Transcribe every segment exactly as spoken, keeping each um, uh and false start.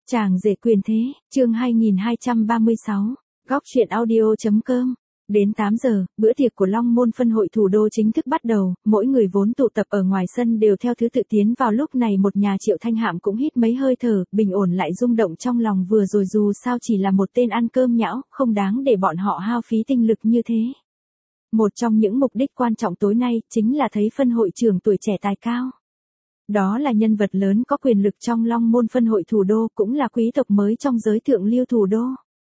Chàng rể quyền thế, chương hai nghìn hai trăm ba mươi sáu, góc truyện audio.com. Đến tám giờ, bữa tiệc của Long Môn phân hội thủ đô chính thức bắt đầu, mỗi người vốn tụ tập ở ngoài sân đều theo thứ tự tiến vào. Lúc này một nhà Triệu Thanh Hạm cũng hít mấy hơi thở, bình ổn lại rung động trong lòng vừa rồi, dù sao chỉ là một tên ăn cơm nhão, không đáng để bọn họ hao phí tinh lực như thế. Một trong những mục đích quan trọng tối nay, chính là thấy phân hội trưởng tuổi trẻ tài cao. Đó là nhân vật lớn có quyền lực trong Long Môn phân hội thủ đô, cũng là quý tộc mới trong giới thượng lưu thủ đô.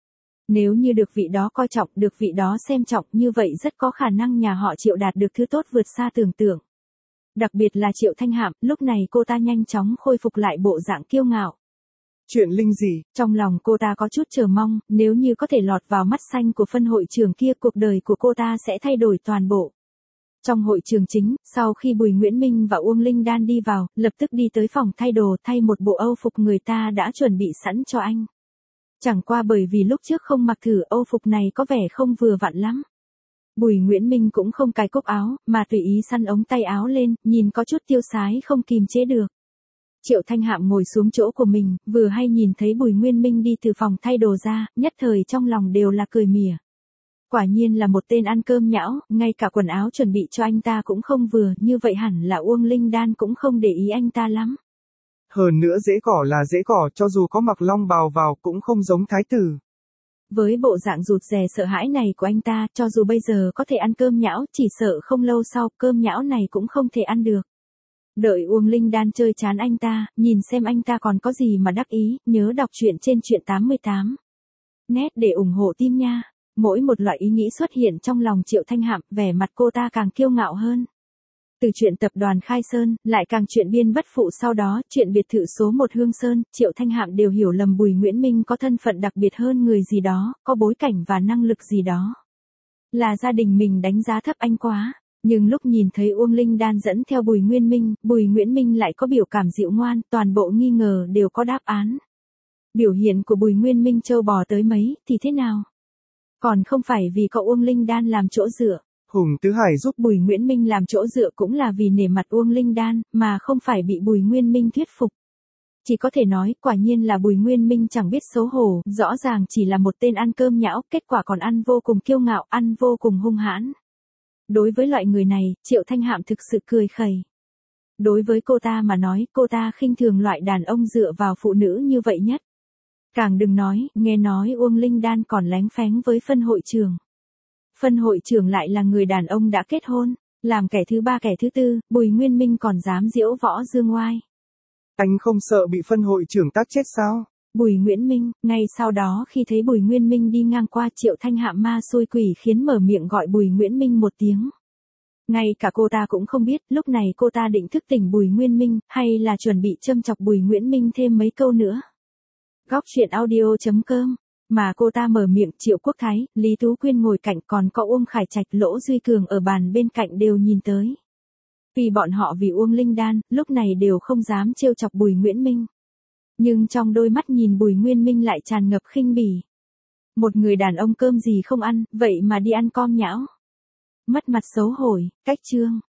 Nếu như được vị đó coi trọng, được vị đó xem trọng, như vậy rất có khả năng nhà họ Triệu đạt được thứ tốt vượt xa tưởng tượng. Đặc biệt là Triệu Thanh Hạm, lúc này cô ta nhanh chóng khôi phục lại bộ dạng kiêu ngạo. Chuyện linh gì? Trong lòng cô ta có chút chờ mong, nếu như có thể lọt vào mắt xanh của phân hội trưởng kia, cuộc đời của cô ta sẽ thay đổi toàn bộ. Trong hội trường chính, sau khi Bùi Nguyễn Minh và Uông Linh Đan đi vào, lập tức đi tới phòng thay đồ, thay một bộ âu phục người ta đã chuẩn bị sẵn cho anh. Chẳng qua bởi vì lúc trước không mặc thử, âu phục này có vẻ không vừa vặn lắm. Bùi Nguyễn Minh cũng không cài cúc áo, mà tùy ý săn ống tay áo lên, nhìn có chút tiêu sái không kìm chế được. Triệu Thanh Hạm ngồi xuống chỗ của mình, vừa hay nhìn thấy Bùi Nguyễn Minh đi từ phòng thay đồ ra, nhất thời trong lòng đều là cười mỉa. Quả nhiên là một tên ăn cơm nhão, ngay cả quần áo chuẩn bị cho anh ta cũng không vừa, như vậy hẳn là Uông Linh Đan cũng không để ý anh ta lắm. Hơn nữa dễ cỏ là dễ cỏ, cho dù có mặc long bào vào cũng không giống thái tử. Với bộ dạng rụt rè sợ hãi này của anh ta, cho dù bây giờ có thể ăn cơm nhão, chỉ sợ không lâu sau, cơm nhão này cũng không thể ăn được. Đợi Uông Linh Đan chơi chán anh ta, nhìn xem anh ta còn có gì mà đắc ý, nhớ đọc truyện trên truyện tám mươi tám. Nét để ủng hộ team nha. Mỗi một loại ý nghĩ xuất hiện trong lòng Triệu Thanh Hạm, vẻ mặt cô ta càng kiêu ngạo hơn. Từ chuyện tập đoàn Khai Sơn, lại càng chuyện biên bất phụ, sau đó, chuyện biệt thự số một Hương Sơn, Triệu Thanh Hạm đều hiểu lầm Bùi Nguyễn Minh có thân phận đặc biệt hơn người gì đó, có bối cảnh và năng lực gì đó. Là gia đình mình đánh giá thấp anh quá. Nhưng lúc nhìn thấy Uông Linh Đan dẫn theo Bùi Nguyễn Minh, Bùi Nguyễn Minh lại có biểu cảm dịu ngoan, toàn bộ nghi ngờ đều có đáp án. Biểu hiện của Bùi Nguyễn Minh trâu bò tới mấy, thì thế nào? Còn không phải vì có Uông Linh Đan làm chỗ dựa. Hùng Tứ Hải giúp Bùi Nguyễn Minh làm chỗ dựa cũng là vì nể mặt Uông Linh Đan, mà không phải bị Bùi Nguyễn Minh thuyết phục. Chỉ có thể nói, quả nhiên là Bùi Nguyễn Minh chẳng biết xấu hổ, rõ ràng chỉ là một tên ăn cơm nhão, kết quả còn ăn vô cùng kiêu ngạo, ăn vô cùng hung hãn. Đối với loại người này, Triệu Thanh Hạm thực sự cười khẩy. Đối với cô ta mà nói, cô ta khinh thường loại đàn ông dựa vào phụ nữ như vậy nhất. Càng đừng nói, nghe nói Uông Linh Đan còn lén phén với phân hội trưởng. Phân hội trưởng lại là người đàn ông đã kết hôn, làm kẻ thứ ba kẻ thứ tư, Bùi Nguyễn Minh còn dám diễu võ dương oai. Anh không sợ bị phân hội trưởng tác chết sao? Bùi Nguyễn Minh, ngay sau đó khi thấy Bùi Nguyễn Minh đi ngang qua, Triệu Thanh Hạm ma xui quỷ khiến mở miệng gọi Bùi Nguyễn Minh một tiếng. Ngay cả cô ta cũng không biết, lúc này cô ta định thức tỉnh Bùi Nguyễn Minh, hay là chuẩn bị châm chọc Bùi Nguyễn Minh thêm mấy câu nữa. Góc truyện audio.com. Mà cô ta mở miệng, Triệu Quốc Thái, Lý Tú Quyên ngồi cạnh, còn có Uông Khải Trạch, Lỗ Duy Cường ở bàn bên cạnh đều nhìn tới. Vì bọn họ vì Uông Linh Đan, lúc này đều không dám trêu chọc Bùi Nguyễn Minh. Nhưng trong đôi mắt nhìn Bùi Nguyễn Minh lại tràn ngập khinh bỉ. Một người đàn ông cơm gì không ăn, vậy mà đi ăn com nhão. Mất mặt xấu hổ, cách chương.